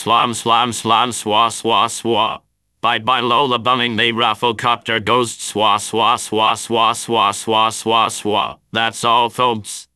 slam slam slam swa swa swa. Bye bye Lola bumming the Rafflecopter ghost swa swa swa swa swa swa swa swa. That's all folks.